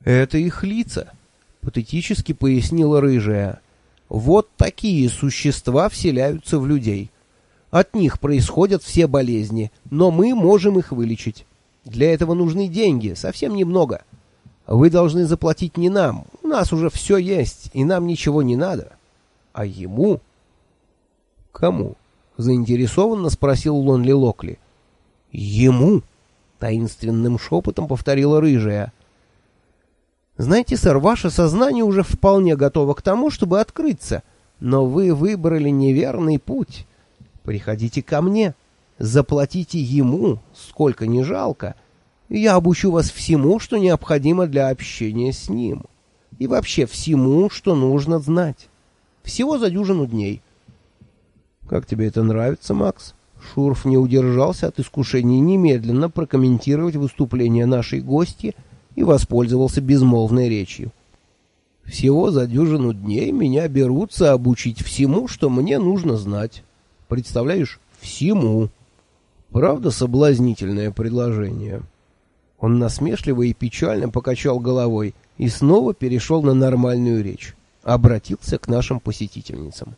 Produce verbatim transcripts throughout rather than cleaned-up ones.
Это их лица, патетически пояснила рыжая. Вот такие существа вселяются в людей. От них происходят все болезни, но мы можем их вылечить. Для этого нужны деньги, совсем немного. Вы должны заплатить не нам, у нас уже все есть, и нам ничего не надо. А ему? Кому? Заинтересованно спросил Лонли Локли. Ему? Таинственным шепотом повторила рыжая. Знаете, сэр, ваше сознание уже вполне готово к тому, чтобы открыться, но вы выбрали неверный путь. Приходите ко мне, заплатите ему, сколько ни жалко, и я обучу вас всему, что необходимо для общения с ним, и вообще всему, что нужно знать. Всего за дюжину дней. Как тебе это нравится, Макс? Шурф не удержался от искушения немедленно прокомментировать выступление нашей гостьи и воспользовался безмолвной речью. Всего за дюжину дней меня берутся обучить всему, что мне нужно знать. Представляешь? Всему. Правда, соблазнительное предложение. Он насмешливо и печально покачал головой и снова перешел на нормальную речь. Обратился к нашим посетительницам.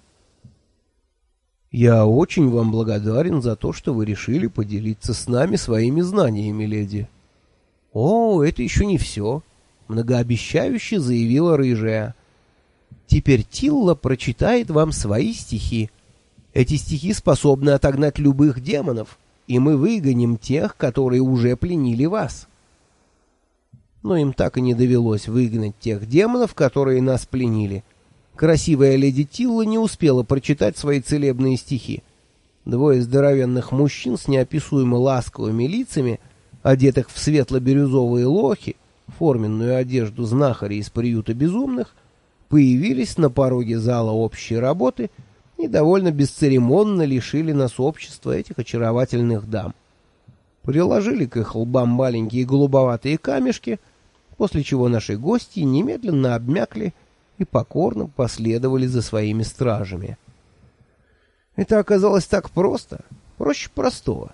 «Я очень вам благодарен за то, что вы решили поделиться с нами своими знаниями, леди». «О, это еще не все», — многообещающе заявила рыжая. «Теперь Тилла прочитает вам свои стихи. Эти стихи способны отогнать любых демонов, и мы выгоним тех, которые уже пленили вас». Но им так и не довелось выгнать тех демонов, которые нас пленили. Красивая леди Тилла не успела прочитать свои целебные стихи. Двое здоровенных мужчин с неописуемо ласковыми лицами, одетых в светло-бирюзовые лохи, форменную одежду знахарей из приюта безумных, появились на пороге зала общей работы и довольно бесцеремонно лишили нас общества этих очаровательных дам. Приложили к их лбам маленькие голубоватые камешки, после чего наши гости немедленно обмякли и покорно последовали за своими стражами. Это оказалось так просто, проще простого.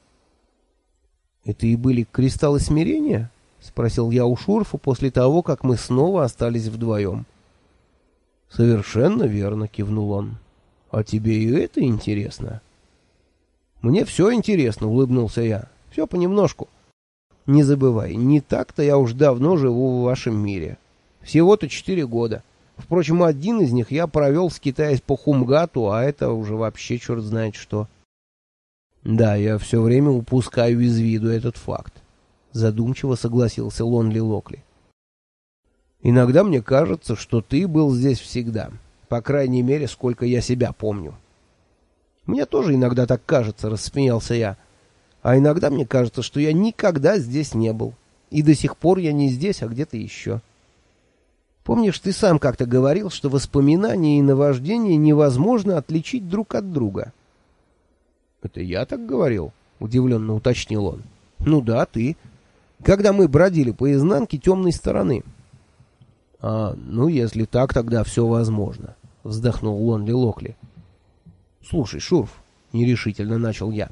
«Это и были кристаллы смирения?» — спросил я у Шурфа после того, как мы снова остались вдвоем. «Совершенно верно», — кивнул он. «А тебе и это интересно?» «Мне все интересно», — улыбнулся я. «Все понемножку. Не забывай, не так-то я уж давно живу в вашем мире. Всего-то четыре года. Впрочем, один из них я провел, скитаясь по Хумгату, а это уже вообще черт знает что». «Да, я все время упускаю из виду этот факт», — задумчиво согласился Лонли Локли. «Иногда мне кажется, что ты был здесь всегда, по крайней мере, сколько я себя помню». «Мне тоже иногда так кажется», — рассмеялся я. «А иногда мне кажется, что я никогда здесь не был, и до сих пор я не здесь, а где-то еще. Помнишь, ты сам как-то говорил, что воспоминания и наваждения невозможно отличить друг от друга?» «Это я так говорил?» — удивленно уточнил он. «Ну да, ты. Когда мы бродили по изнанке темной стороны». «А, ну если так, тогда все возможно», — вздохнул Лонли Локли. «Слушай, Шурф», — нерешительно начал я,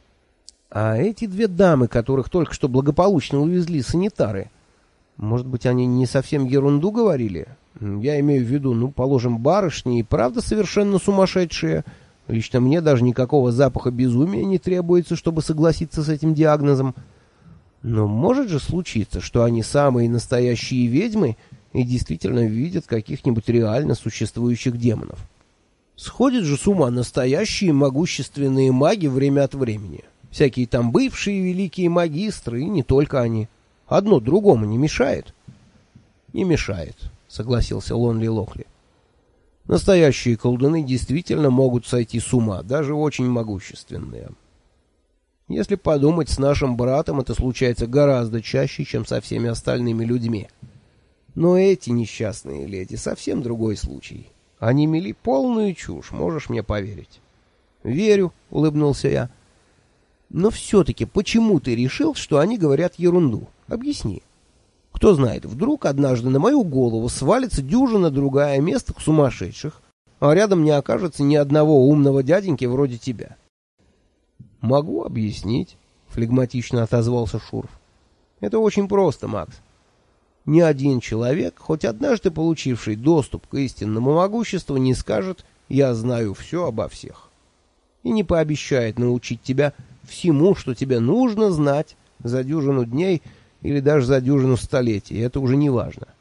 — «а эти две дамы, которых только что благополучно увезли санитары, может быть, они не совсем ерунду говорили? Я имею в виду, ну, положим, барышни и правда совершенно сумасшедшие. Лично мне даже никакого запаха безумия не требуется, чтобы согласиться с этим диагнозом. Но может же случиться, что они самые настоящие ведьмы и действительно видят каких-нибудь реально существующих демонов. Сходят же с ума настоящие могущественные маги время от времени. Всякие там бывшие великие магистры, и не только они. Одно другому не мешает?» «Не мешает», — согласился Лонли Локли. «Настоящие колдуны действительно могут сойти с ума, даже очень могущественные. Если подумать, с нашим братом это случается гораздо чаще, чем со всеми остальными людьми. Но эти несчастные леди — совсем другой случай. Они мели полную чушь, можешь мне поверить». «Верю», — улыбнулся я. «Но все-таки почему ты решил, что они говорят ерунду? Объясни. Кто знает, вдруг однажды на мою голову свалится дюжина другая местных сумасшедших, а рядом не окажется ни одного умного дяденьки вроде тебя». «Могу объяснить», — флегматично отозвался Шурф. «Это очень просто, Макс. Ни один человек, хоть однажды получивший доступ к истинному могуществу, не скажет «я знаю все обо всех» и не пообещает научить тебя всему, что тебе нужно знать за дюжину дней или даже за дюжину столетий, это уже не важно.